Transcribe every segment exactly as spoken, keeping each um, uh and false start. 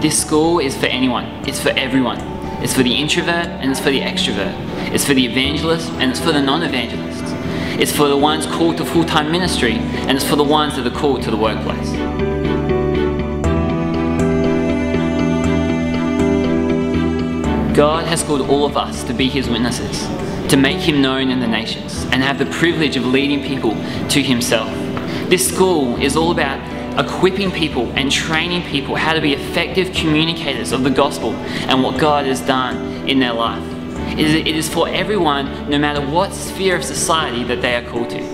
This school is for anyone. It's for everyone. It's for the introvert and it's for the extrovert. It's for the evangelist and it's for the non-evangelists. It's for the ones called to full-time ministry and it's for the ones that are called to the workplace. God has called all of us to be His witnesses, to make Him known in the nations and have the privilege of leading people to Himself. This school is all about equipping people and training people how to be effective communicators of the gospel and what God has done in their life. It is, it is for everyone, no matter what sphere of society that they are called to.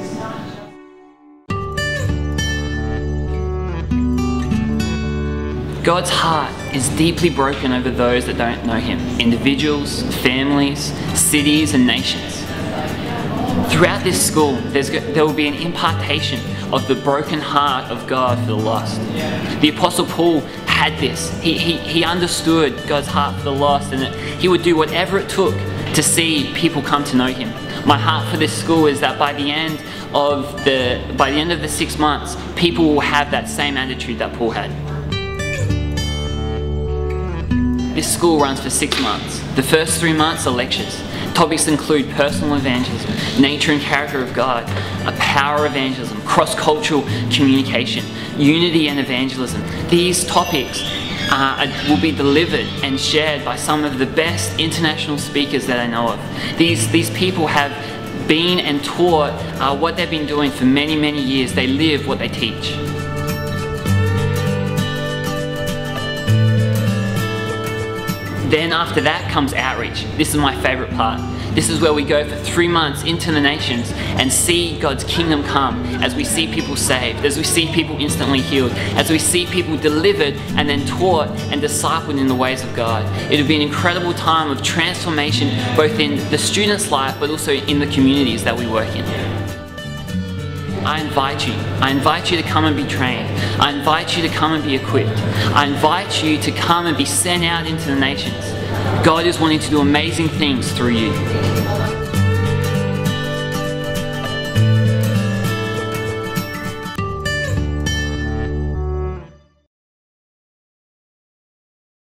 God's heart is deeply broken over those that don't know Him, individuals, families, cities and nations. Throughout this school, there's, there will be an impartation of the broken heart of God for the lost. The Apostle Paul had this. He, he, he understood God's heart for the lost and that he would do whatever it took to see people come to know Him. My heart for this school is that by the end of the, by the end of the six months, people will have that same attitude that Paul had. This school runs for six months. The first three months are lectures. Topics include personal evangelism, nature and character of God, a power evangelism, cross-cultural communication, unity and evangelism. These topics uh, will be delivered and shared by some of the best international speakers that I know of. These, these people have been and taught uh, what they've been doing for many, many years. They live what they teach. Then after that comes outreach. This is my favourite part. This is where we go for three months into the nations and see God's kingdom come as we see people saved, as we see people instantly healed, as we see people delivered and then taught and discipled in the ways of God. It will be an incredible time of transformation both in the student's life but also in the communities that we work in. I invite you. I invite you to come and be trained. I invite you to come and be equipped. I invite you to come and be sent out into the nations. God is wanting to do amazing things through you.